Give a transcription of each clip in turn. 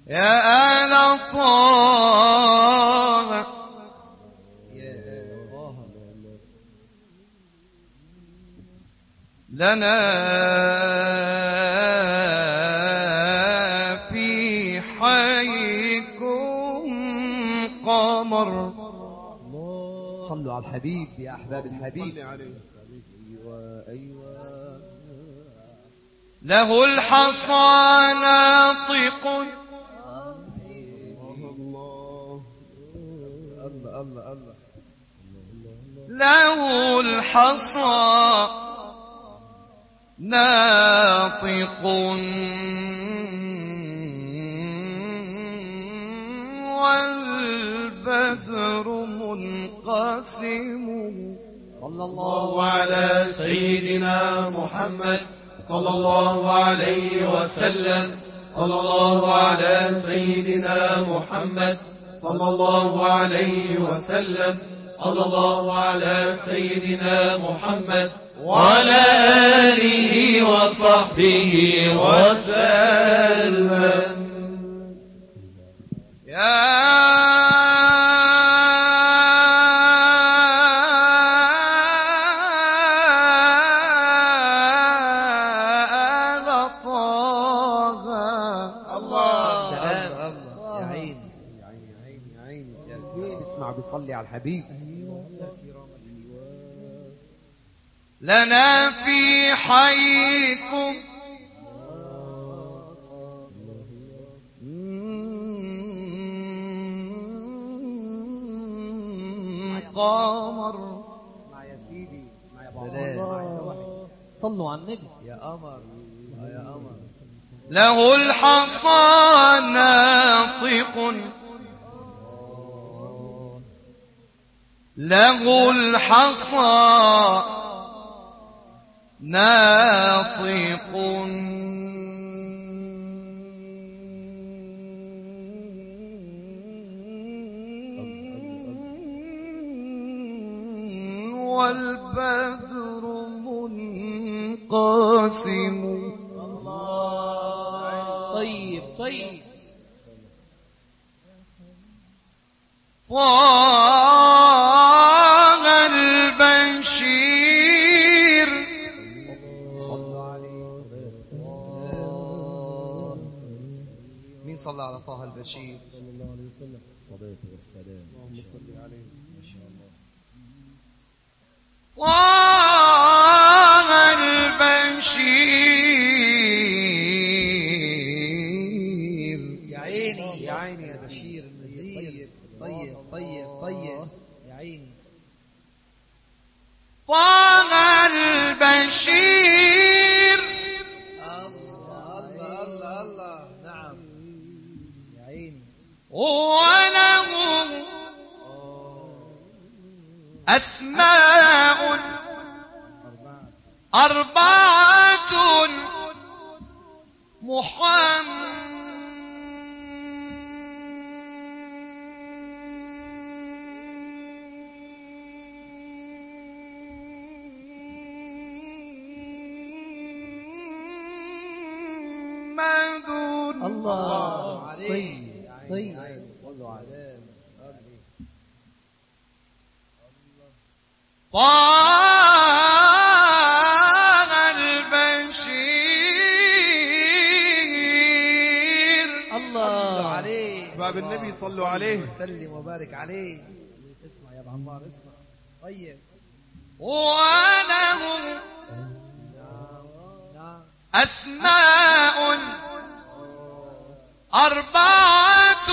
يا آل طه لنا في حيكم قمر. صلوا على الحبيب يا أحباب الحبيب. له الحصى ناطق له الحصى ناطق والبدر منقسم. صلى الله على سيدنا محمد صلى الله عليه وسلم. صلى الله على سيدنا محمد صلى الله عليه وسلم. صلى الله على سيدنا محمد وعلى آله وصحبه وسلم. يا صلي على الحبيب. لنا في حيكم قمر. اسمع يا سيدي، اسمع يا ابو صلوا على النبي يا قمر يا قمر. له الحصى ناطق له الحصى ناطق والبدر منقسم. طيب طيب. طه البشير صلوا عليه. مين صلى على طه البشير صلى الله عليه وسلم؟ صلاة والسلام. اللهم صل عليه ما شاء الله. طه البشير. يا عيني يا عيني يا بشير النذير. طيب طيب طيب يا عيني. طه البشير. الله الله الله الله. نعم يا عيني. وله أسماء أربعة محمد. الله عليه. طيب صلوا عليه. طه البشير. الله عليه. أحباب النبي صلوا عليه وسلم وبارك عليه. اسمع يا ابو عمار اسمع. طيب. وله أسماء أربعة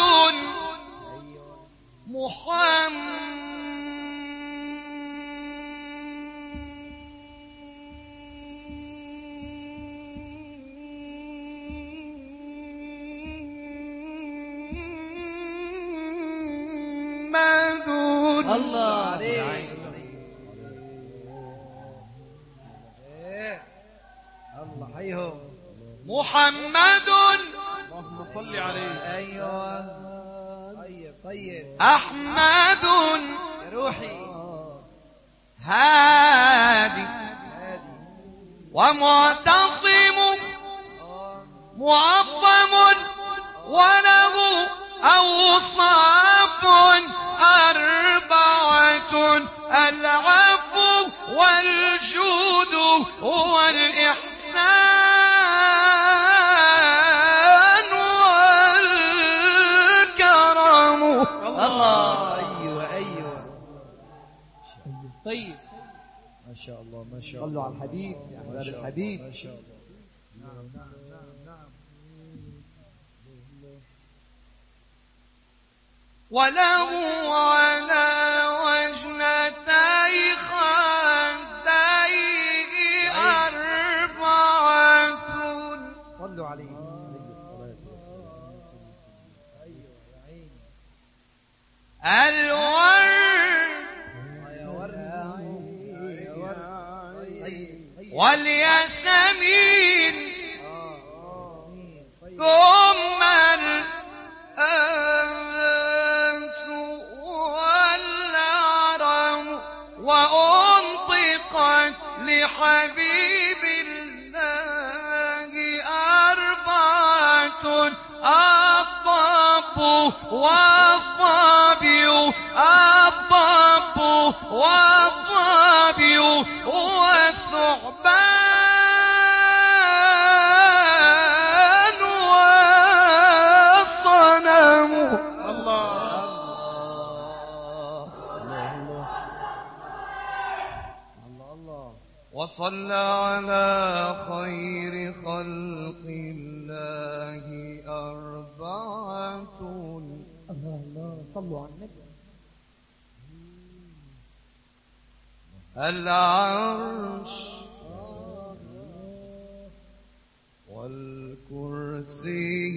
محمد. الله عليك. الله حيهم. محمد. اللهم صل عليه. ايوه. طيب طيب. أحمد يا روحي. هادي ومعتصم معظم وله أوصاف أربعة: العفو والجود والإحسان والكرم. الله. أيوة طيب ما شاء الله ما شاء الله. صلوا على الحبيب يا أحباب الحبيب. ما شاء الله. وله على وجنتي خديه أربعة: صلوا عليه. الورد والياسمين ثم الأنس والعرم. وأنطقت لحبيب الله أربعة: الطب والظبي، الطب والظبي والثعبان والصنم. وصلى على خير خلق الله أربعة: الله صلوا على النبي. العرش والكرسي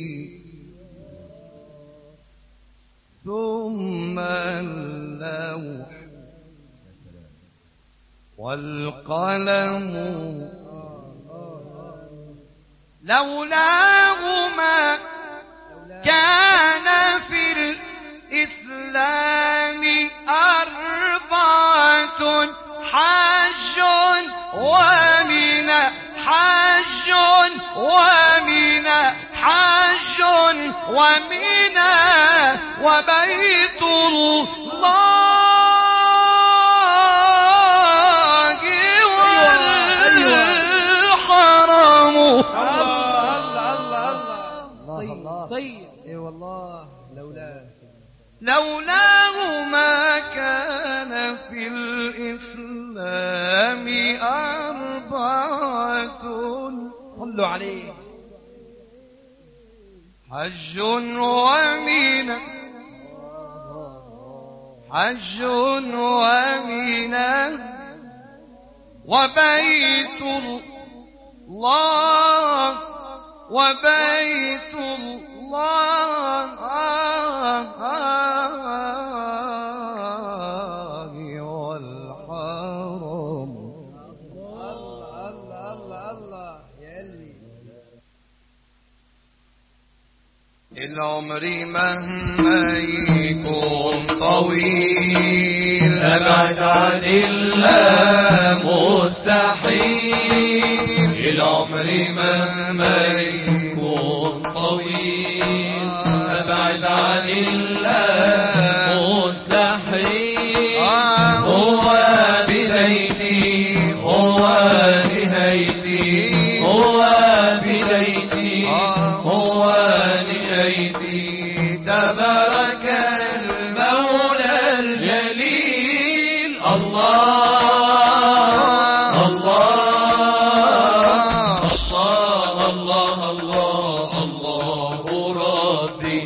ثم اللوح والقلم. لولاهما كان في الإسلام أربعة: حج ومنى، حج ومنى، حج ومنى، وبيت الله والحرم. الله. طيب اي والله. لولاه ما كان في الإسلام أربعة: صلوا عليه. حج ومنى، حج ومنى، وبيت الله، وبيت الله والحرم. الله يا اللي العمر مهما يكون طويل أبعد عن الله مستحيل. العمر مهما يكون طويل أبعد عن الله مستحيل. هو بدايتي، هو نهايتي، هو بدايتي، هو نهايتي. تبارك المولى الجليل. الله الله الله الله الله ربي.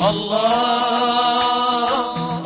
الله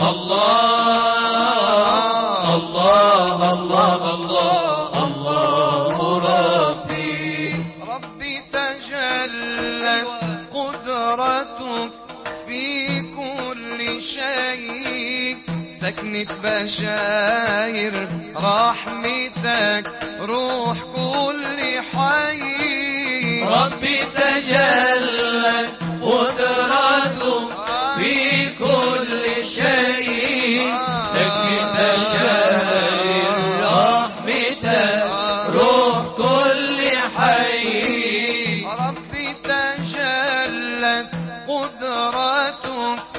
الله الله الله الله ربي. ربي تجلت قدرتك في كل شيء، سكنت بشاير رحمتك روح كل حي. ربي تجلت قدرتك في كل شيء، سكنت بشاير رحمتك روح كل حي. ربي تجلت قدرتك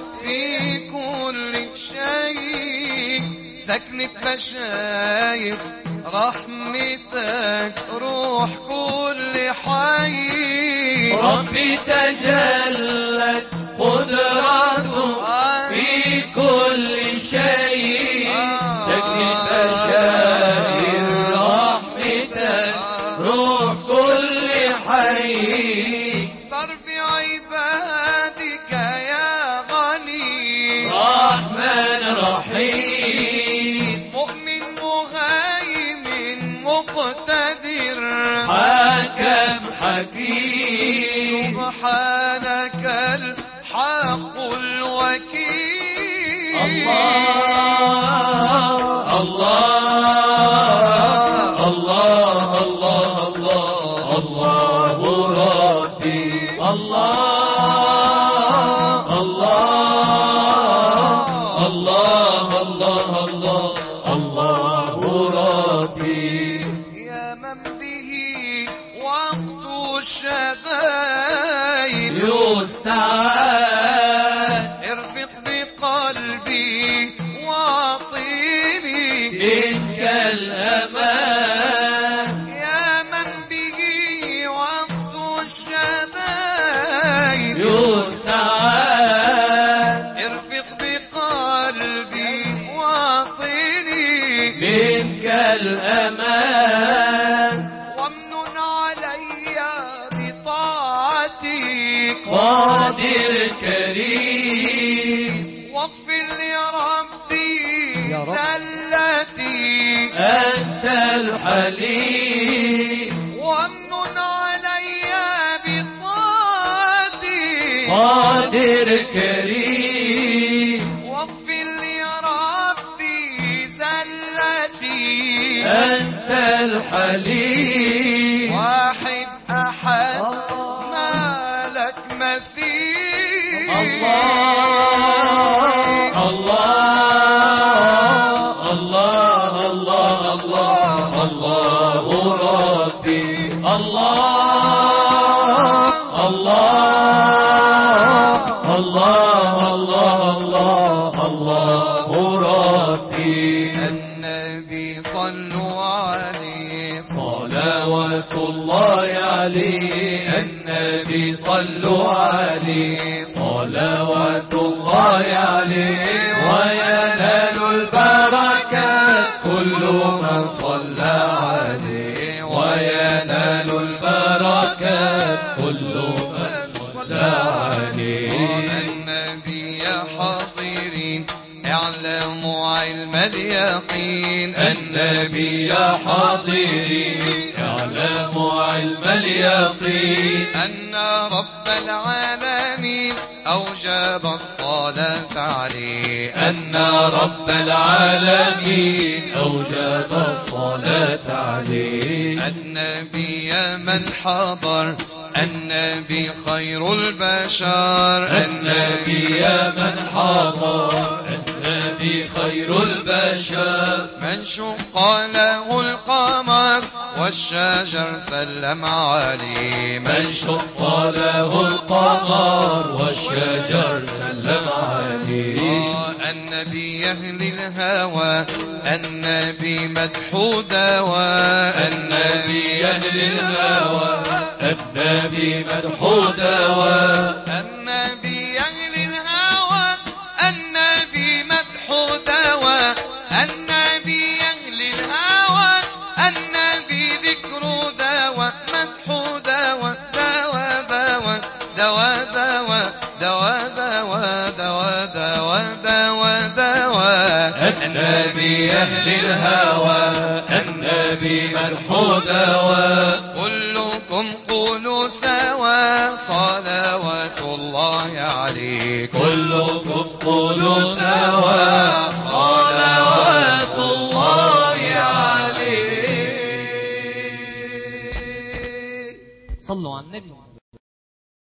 سكنة مشايخ رحمتك روح كل حي. ربي تجلت قدرته في كل شيء، سكنة مشايخ رحمتك روح كل حي. ضرب عبادك يا غني رحمن رحيم، مؤمن مهيمن مقتدر حكم حكيم. سبحانك الحق الوكيل. الله الله الله الله الله الله ربي. الله الله الله الله الله الله ربي. يا من به وقت الشدائد يستعان، ارفق بقلبي واطيبي منك الأمان. يا من به وقت الشدائد يستعان، ارفق بقلبي واطيبي منك الأمان. وامنن علي بطاعتك قادر كريم، واغفر لربي يا رب. زلتي أنت الحليم. وامنن علي بطاعتك قادر كريم، واغفر لربي زلتي أنت الحليم. واحد أحد ما لك مثيل. الله الله الله الله الله الله ربي. الله الله الله الله الله الله ربي. النبي صلوا عليه صلوات الله عليه، النبي صلوا عليه صلوات الله عليه. وينال البركات كل من صلى عليه، وينال البركات كل من صلى عليه. النبي حاضرين اعلموا علم اليقين. النبي يا حاضرين اعلموا علم اليقين، أن رب العالمين أوجب الصلاة عليه. أن رب العالمين أوجب الصلاة عليه. النبي من حضر النبي خير البشر. النبي من حضر النبي خير البشر. من شق له القمر والشجر سلم عليه. من شق له القمر والشجر سلم عليه. النبي أهل الهوى النبي مدح دواء. النبي أهل الهوى النبي مدح دواء. النبي أهل الهوى النبي مدح دواء. النبي أهل الهوى النبي ذكر دواء. مدح دواء دواء دواء دواء دواء دواء دواء دواء دواء دواء. النبي أهل الهوى النبي مدح دواء. كلكم قولوا سوا صلوات الله عليكم. كلكم قولوا سوا